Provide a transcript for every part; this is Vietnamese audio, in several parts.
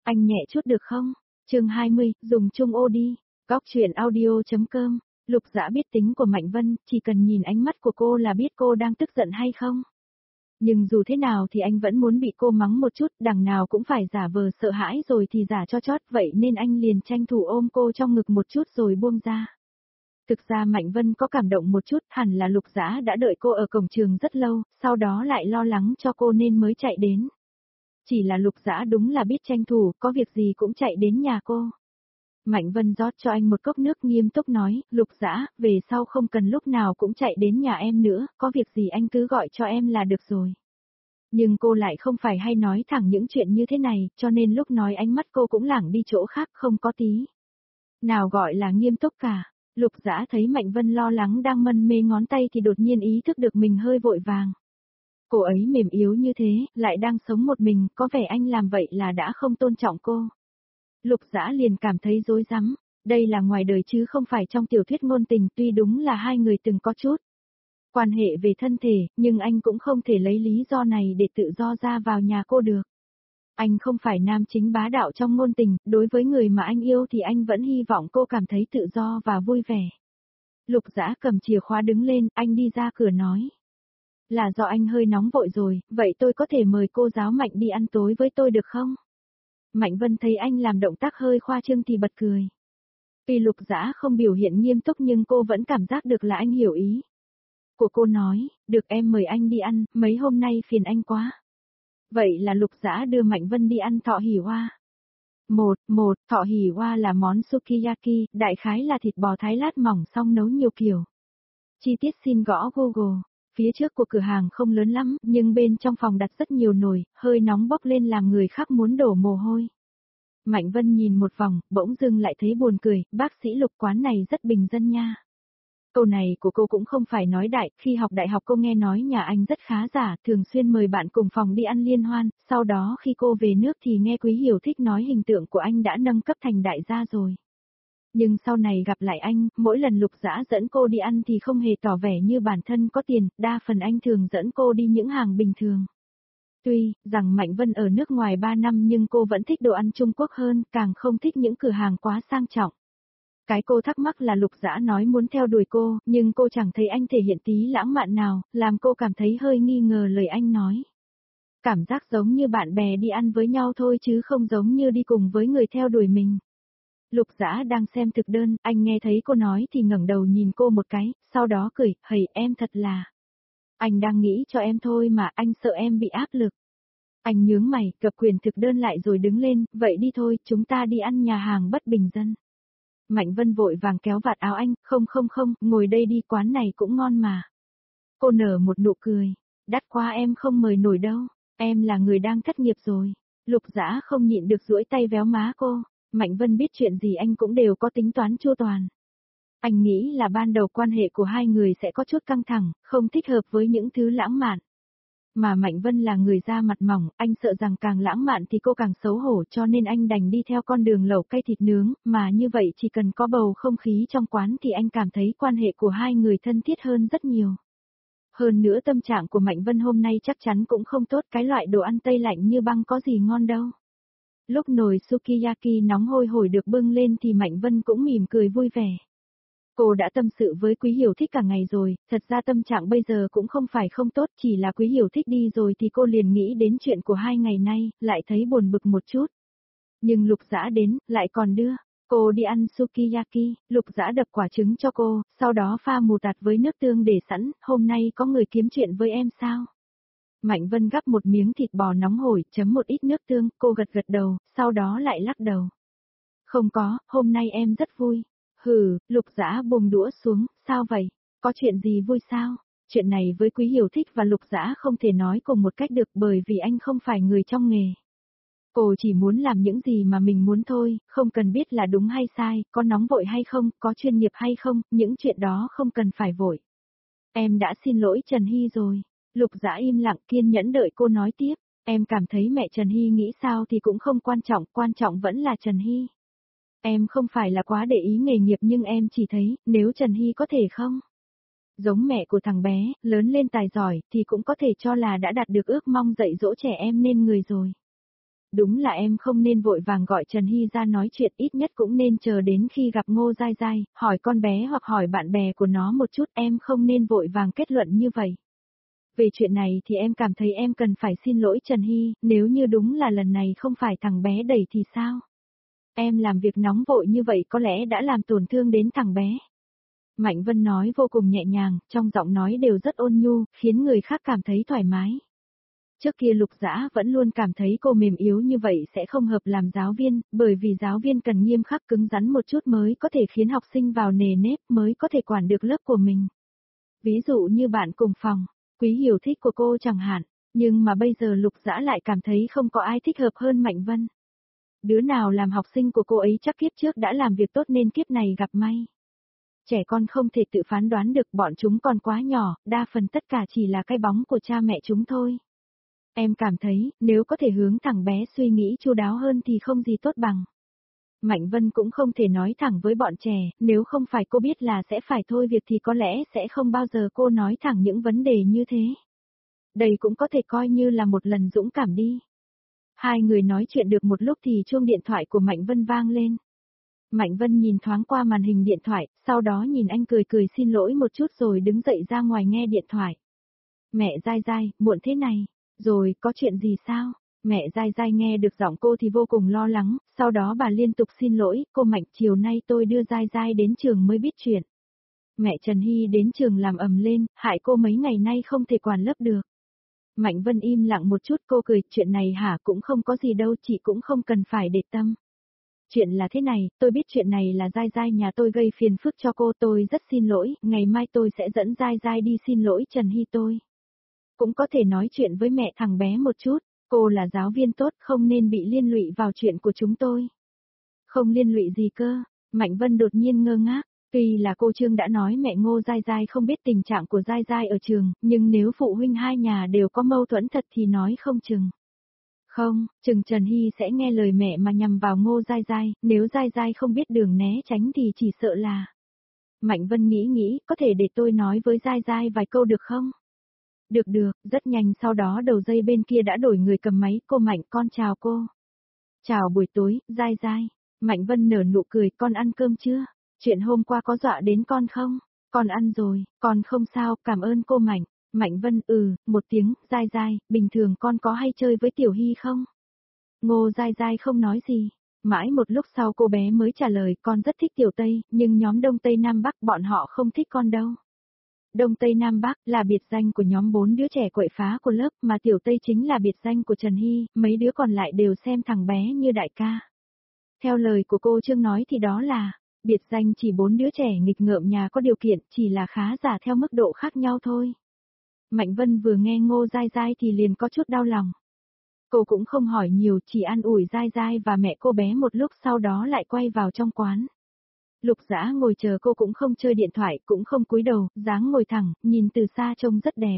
Anh nhẹ chút được không? Chương 20, dùng chung ô đi. Góc truyện audio.com. Lục Dã biết tính của Mạnh Vân, chỉ cần nhìn ánh mắt của cô là biết cô đang tức giận hay không. Nhưng dù thế nào thì anh vẫn muốn bị cô mắng một chút, đằng nào cũng phải giả vờ sợ hãi rồi thì giả cho chót, vậy nên anh liền tranh thủ ôm cô trong ngực một chút rồi buông ra. Thực ra Mạnh Vân có cảm động một chút, hẳn là Lục Dã đã đợi cô ở cổng trường rất lâu, sau đó lại lo lắng cho cô nên mới chạy đến. Chỉ là Lục Dã đúng là biết tranh thủ, có việc gì cũng chạy đến nhà cô. Mạnh Vân rót cho anh một cốc nước nghiêm túc nói, Lục Dã, về sau không cần lúc nào cũng chạy đến nhà em nữa, có việc gì anh cứ gọi cho em là được rồi. Nhưng cô lại không phải hay nói thẳng những chuyện như thế này, cho nên lúc nói ánh mắt cô cũng lảng đi chỗ khác không có tí. Nào gọi là nghiêm túc cả. Lục Dã thấy Mạnh Vân lo lắng đang mân mê ngón tay thì đột nhiên ý thức được mình hơi vội vàng. Cô ấy mềm yếu như thế, lại đang sống một mình, có vẻ anh làm vậy là đã không tôn trọng cô. Lục Dã liền cảm thấy rối rắm, đây là ngoài đời chứ không phải trong tiểu thuyết ngôn tình, tuy đúng là hai người từng có chút quan hệ về thân thể, nhưng anh cũng không thể lấy lý do này để tự do ra vào nhà cô được. Anh không phải nam chính bá đạo trong ngôn tình, đối với người mà anh yêu thì anh vẫn hy vọng cô cảm thấy tự do và vui vẻ. Lục Dã cầm chìa khóa đứng lên, anh đi ra cửa nói. Là do anh hơi nóng vội rồi, vậy tôi có thể mời cô giáo Mạnh đi ăn tối với tôi được không? Mạnh Vân thấy anh làm động tác hơi khoa trương thì bật cười. Tuy Lục Dã không biểu hiện nghiêm túc nhưng cô vẫn cảm giác được là anh hiểu ý. Cô nói, được em mời anh đi ăn, mấy hôm nay phiền anh quá. Vậy là Lục Dã đưa Mạnh Vân đi ăn thọ hỉ hoa. Thọ hỉ hoa là món sukiyaki, đại khái là thịt bò thái lát mỏng xong nấu nhiều kiểu. Chi tiết xin gõ Google. Phía trước của cửa hàng không lớn lắm, nhưng bên trong phòng đặt rất nhiều nồi, hơi nóng bốc lên làm người khác muốn đổ mồ hôi. Mạnh Vân nhìn một vòng, bỗng dưng lại thấy buồn cười, bác sĩ Lục quán này rất bình dân nha. Câu này của cô cũng không phải nói đại, khi học đại học cô nghe nói nhà anh rất khá giả, thường xuyên mời bạn cùng phòng đi ăn liên hoan, sau đó khi cô về nước thì nghe Quý Hiểu Thích nói hình tượng của anh đã nâng cấp thành đại gia rồi. Nhưng sau này gặp lại anh, mỗi lần Lục Dã dẫn cô đi ăn thì không hề tỏ vẻ như bản thân có tiền, đa phần anh thường dẫn cô đi những hàng bình thường. Tuy rằng Mạnh Vân ở nước ngoài 3 năm nhưng cô vẫn thích đồ ăn Trung Quốc hơn, càng không thích những cửa hàng quá sang trọng. Cái cô thắc mắc là Lục Dã nói muốn theo đuổi cô, nhưng cô chẳng thấy anh thể hiện tí lãng mạn nào, làm cô cảm thấy hơi nghi ngờ lời anh nói. Cảm giác giống như bạn bè đi ăn với nhau thôi chứ không giống như đi cùng với người theo đuổi mình. Lục Dã đang xem thực đơn, anh nghe thấy cô nói thì ngẩng đầu nhìn cô một cái, sau đó cười, hầy em thật là. Anh đang nghĩ cho em thôi mà, anh sợ em bị áp lực. Anh nhướng mày, cập quyển thực đơn lại rồi đứng lên, vậy đi thôi, chúng ta đi ăn nhà hàng bất bình dân. Mạnh Vân vội vàng kéo vạt áo anh, không, ngồi đây đi, quán này cũng ngon mà. Cô nở một nụ cười, đắt quá em không mời nổi đâu, em là người đang thất nghiệp rồi. Lục Dã không nhịn được duỗi tay véo má cô. Mạnh Vân biết chuyện gì anh cũng đều có tính toán chu toàn. Anh nghĩ là ban đầu quan hệ của hai người sẽ có chút căng thẳng, không thích hợp với những thứ lãng mạn. Mà Mạnh Vân là người da mặt mỏng, anh sợ rằng càng lãng mạn thì cô càng xấu hổ cho nên anh đành đi theo con đường lẩu cay thịt nướng, mà như vậy chỉ cần có bầu không khí trong quán thì anh cảm thấy quan hệ của hai người thân thiết hơn rất nhiều. Hơn nữa tâm trạng của Mạnh Vân hôm nay chắc chắn cũng không tốt, cái loại đồ ăn tây lạnh như băng có gì ngon đâu. Lúc nồi sukiyaki nóng hôi hổi được bưng lên thì Mạnh Vân cũng mỉm cười vui vẻ. Cô đã tâm sự với Quý Hiểu Thích cả ngày rồi, thật ra tâm trạng bây giờ cũng không phải không tốt, chỉ là Quý Hiểu Thích đi rồi thì cô liền nghĩ đến chuyện của 2 ngày nay, lại thấy buồn bực một chút. Nhưng Lục Dã đến, lại còn đưa cô đi ăn sukiyaki, Lục Dã đập quả trứng cho cô, sau đó pha mù tạt với nước tương để sẵn, hôm nay có người kiếm chuyện với em sao? Mạnh Vân gắp một miếng thịt bò nóng hổi, chấm một ít nước tương, cô gật gật đầu, sau đó lại lắc đầu. Không có, hôm nay em rất vui. Hừ, Lục Dã buông đũa xuống, sao vậy? Có chuyện gì vui sao? Chuyện này với Quý Hiểu Thích và Lục Dã không thể nói cùng một cách được bởi vì anh không phải người trong nghề. Cô chỉ muốn làm những gì mà mình muốn thôi, không cần biết là đúng hay sai, có nóng vội hay không, có chuyên nghiệp hay không, những chuyện đó không cần phải vội. Em đã xin lỗi Trần Hy rồi. Lục Dã im lặng kiên nhẫn đợi cô nói tiếp, em cảm thấy mẹ Trần Hy nghĩ sao thì cũng không quan trọng vẫn là Trần Hy. Em không phải là quá để ý nghề nghiệp nhưng em chỉ thấy, nếu Trần Hy có thể không? Giống mẹ của thằng bé, lớn lên tài giỏi thì cũng có thể cho là đã đạt được ước mong dạy dỗ trẻ em nên người rồi. Đúng là em không nên vội vàng gọi Trần Hy ra nói chuyện, ít nhất cũng nên chờ đến khi gặp Ngô Giai Giai, hỏi con bé hoặc hỏi bạn bè của nó một chút, em không nên vội vàng kết luận như vậy. Về chuyện này thì em cảm thấy em cần phải xin lỗi Trần Hy, nếu như đúng là lần này không phải thằng bé đẩy thì sao? Em làm việc nóng vội như vậy có lẽ đã làm tổn thương đến thằng bé. Mạnh Vân nói vô cùng nhẹ nhàng, trong giọng nói đều rất ôn nhu, khiến người khác cảm thấy thoải mái. Trước kia Lục Dã vẫn luôn cảm thấy cô mềm yếu như vậy sẽ không hợp làm giáo viên, bởi vì giáo viên cần nghiêm khắc cứng rắn một chút mới có thể khiến học sinh vào nề nếp, mới có thể quản được lớp của mình. Ví dụ như bạn cùng phòng, Quý Hiểu thích của cô chẳng hạn, nhưng mà bây giờ Lục Dã lại cảm thấy không có ai thích hợp hơn Mạnh Vân. Đứa nào làm học sinh của cô ấy chắc kiếp trước đã làm việc tốt nên kiếp này gặp may. Trẻ con không thể tự phán đoán được, bọn chúng còn quá nhỏ, đa phần tất cả chỉ là cái bóng của cha mẹ chúng thôi. Em cảm thấy, nếu có thể hướng thằng bé suy nghĩ chu đáo hơn thì không gì tốt bằng. Mạnh Vân cũng không thể nói thẳng với bọn trẻ, nếu không phải cô biết là sẽ phải thôi việc thì có lẽ sẽ không bao giờ cô nói thẳng những vấn đề như thế. Đây cũng có thể coi như là một lần dũng cảm đi. Hai người nói chuyện được một lúc thì chuông điện thoại của Mạnh Vân vang lên. Mạnh Vân nhìn thoáng qua màn hình điện thoại, sau đó nhìn anh cười cười xin lỗi một chút rồi đứng dậy ra ngoài nghe điện thoại. Mẹ Giai Giai, muộn thế này, rồi có chuyện gì sao? Mẹ Giai Giai nghe được giọng cô thì vô cùng lo lắng, sau đó bà liên tục xin lỗi, cô Mạnh chiều nay tôi đưa Giai Giai đến trường mới biết chuyện. Mẹ Trần Hy đến trường làm ầm lên, hại cô mấy ngày nay không thể quản lớp được. Mạnh Vân im lặng một chút, cô cười, chuyện này hả, cũng không có gì đâu, chị cũng không cần phải để tâm. Chuyện là thế này, tôi biết chuyện này là Giai Giai nhà tôi gây phiền phức cho cô, tôi rất xin lỗi, ngày mai tôi sẽ dẫn Giai Giai đi xin lỗi Trần Hy tôi. Cũng có thể nói chuyện với mẹ thằng bé một chút, cô là giáo viên tốt không nên bị liên lụy vào chuyện của chúng tôi. Không liên lụy gì cơ, Mạnh Vân đột nhiên ngơ ngác, tuy là cô Trương đã nói mẹ Ngô Giai Giai không biết tình trạng của Giai Giai ở trường, nhưng nếu phụ huynh hai nhà đều có mâu thuẫn thật thì nói không chừng. Không, chừng Trần Hy sẽ nghe lời mẹ mà nhằm vào Ngô Giai Giai, nếu Giai Giai không biết đường né tránh thì chỉ sợ là... Mạnh Vân nghĩ, có thể để tôi nói với Giai Giai vài câu được không? Được, rất nhanh sau đó đầu dây bên kia đã đổi người cầm máy, cô Mạnh con chào cô. Chào buổi tối, Giai Giai. Mạnh Vân nở nụ cười, con ăn cơm chưa? Chuyện hôm qua có dọa đến con không? Con ăn rồi, con không sao, cảm ơn cô Mạnh. Mạnh Vân một tiếng, Giai Giai, bình thường con có hay chơi với Tiểu Hy không? Ngô Giai Giai không nói gì. Mãi một lúc sau cô bé mới trả lời, con rất thích Tiểu Tây, nhưng nhóm Đông Tây Nam Bắc bọn họ không thích con đâu. Đông Tây Nam Bắc là biệt danh của nhóm 4 đứa trẻ quậy phá của lớp, mà Tiểu Tây chính là biệt danh của Trần Hy, mấy đứa còn lại đều xem thằng bé như đại ca. Theo lời của cô Trương nói thì đó là, biệt danh chỉ 4 đứa trẻ nghịch ngợm nhà có điều kiện, chỉ là khá giả theo mức độ khác nhau thôi. Mạnh Vân vừa nghe Ngô Giai Giai thì liền có chút đau lòng. Cô cũng không hỏi nhiều, chỉ an ủi Giai Giai và mẹ cô bé một lúc sau đó lại quay vào trong quán. Lục Dã ngồi chờ cô cũng không chơi điện thoại, cũng không cúi đầu, dáng ngồi thẳng, nhìn từ xa trông rất đẹp.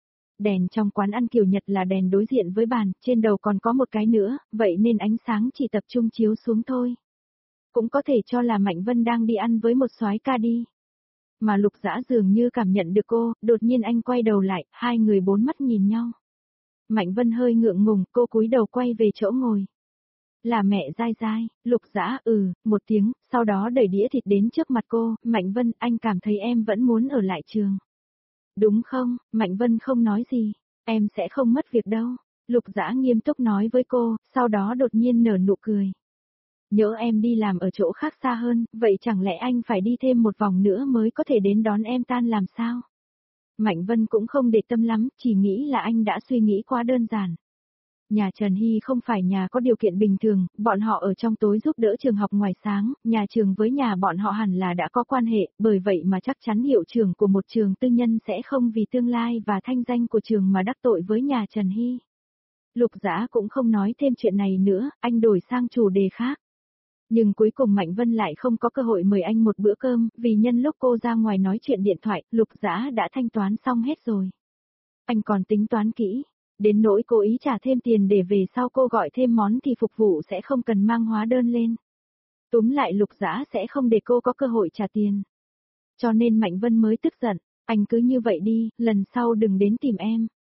Đèn trong quán ăn kiểu Nhật là đèn đối diện với bàn, trên đầu còn có một cái nữa, vậy nên ánh sáng chỉ tập trung chiếu xuống thôi. Cũng có thể cho là Mạnh Vân đang đi ăn với một soái ca đi. Mà Lục Dã dường như cảm nhận được cô, đột nhiên anh quay đầu lại, hai người bốn mắt nhìn nhau. Mạnh Vân hơi ngượng ngùng, cô cúi đầu quay về chỗ ngồi. Là mẹ Giai Giai, Lục Dã một tiếng, sau đó đẩy đĩa thịt đến trước mặt cô, Mạnh Vân, anh cảm thấy em vẫn muốn ở lại trường. Đúng không? Mạnh Vân không nói gì, em sẽ không mất việc đâu. Lục Dã nghiêm túc nói với cô, sau đó đột nhiên nở nụ cười. Nhỡ em đi làm ở chỗ khác xa hơn, vậy chẳng lẽ anh phải đi thêm một vòng nữa mới có thể đến đón em tan làm sao? Mạnh Vân cũng không để tâm lắm, chỉ nghĩ là anh đã suy nghĩ quá đơn giản. Nhà Trần Hy không phải nhà có điều kiện bình thường, bọn họ ở trong tối giúp đỡ trường học ngoài sáng, nhà trường với nhà bọn họ hẳn là đã có quan hệ, bởi vậy mà chắc chắn hiệu trưởng của một trường tư nhân sẽ không vì tương lai và thanh danh của trường mà đắc tội với nhà Trần Hy. Lục Dã cũng không nói thêm chuyện này nữa, anh đổi sang chủ đề khác. Nhưng cuối cùng Mạnh Vân lại không có cơ hội mời anh một bữa cơm, vì nhân lúc cô ra ngoài nói chuyện điện thoại, Lục Dã đã thanh toán xong hết rồi. Anh còn tính toán kỹ. Đến nỗi cố ý trả thêm tiền để về sau cô gọi thêm món thì phục vụ sẽ không cần mang hóa đơn lên. Túm lại Lục Dã sẽ không để cô có cơ hội trả tiền. Cho nên Mạnh Vân mới tức giận, anh cứ như vậy đi, lần sau đừng đến tìm em.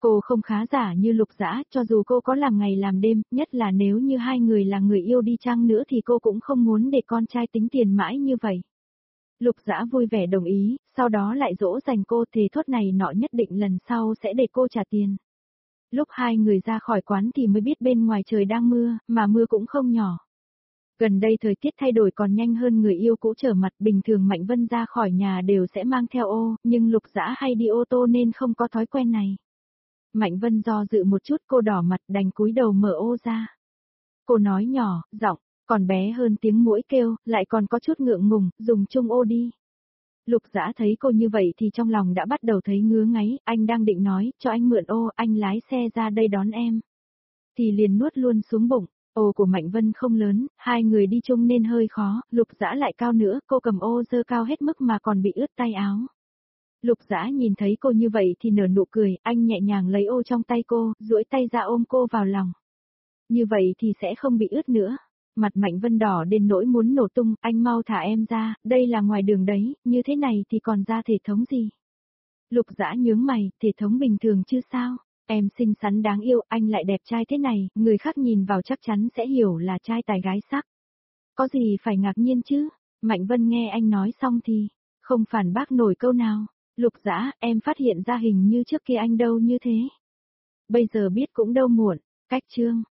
Cô không khá giả như Lục Dã, cho dù cô có làm ngày làm đêm, nhất là nếu như hai người là người yêu đi chăng nữa thì cô cũng không muốn để con trai tính tiền mãi như vậy. Lục Dã vui vẻ đồng ý, sau đó lại dỗ dành cô thề thốt này nọ nhất định lần sau sẽ để cô trả tiền. Lúc hai người ra khỏi quán thì mới biết bên ngoài trời đang mưa, mà mưa cũng không nhỏ. Gần đây thời tiết thay đổi còn nhanh hơn người yêu cũ trở mặt, bình thường Mạnh Vân ra khỏi nhà đều sẽ mang theo ô, nhưng Lục Dã hay đi ô tô nên không có thói quen này. Mạnh Vân do dự một chút, cô đỏ mặt đành cúi đầu mở ô ra. Cô nói nhỏ, giọng còn bé hơn tiếng muỗi kêu, lại còn có chút ngượng ngùng, dùng chung ô đi. Lục Dã thấy cô như vậy thì trong lòng đã bắt đầu thấy ngứa ngáy, anh đang định nói, cho anh mượn ô, anh lái xe ra đây đón em. Thì liền nuốt luôn xuống bụng, ô của Mạnh Vân không lớn, hai người đi chung nên hơi khó, Lục Dã lại cao nữa, cô cầm ô dơ cao hết mức mà còn bị ướt tay áo. Lục Dã nhìn thấy cô như vậy thì nở nụ cười, anh nhẹ nhàng lấy ô trong tay cô, duỗi tay ra ôm cô vào lòng. Như vậy thì sẽ không bị ướt nữa. Mặt Mạnh Vân đỏ đến nỗi muốn nổ tung, anh mau thả em ra, đây là ngoài đường đấy, như thế này thì còn ra thể thống gì. Lục Dã nhướng mày, thể thống bình thường chứ sao, em xinh xắn đáng yêu, anh lại đẹp trai thế này, người khác nhìn vào chắc chắn sẽ hiểu là trai tài gái sắc. Có gì phải ngạc nhiên chứ, Mạnh Vân nghe anh nói xong thì, không phản bác nổi câu nào. Lục Dã, em phát hiện ra hình như trước kia anh đâu như thế. Bây giờ biết cũng đâu muộn, cách chương.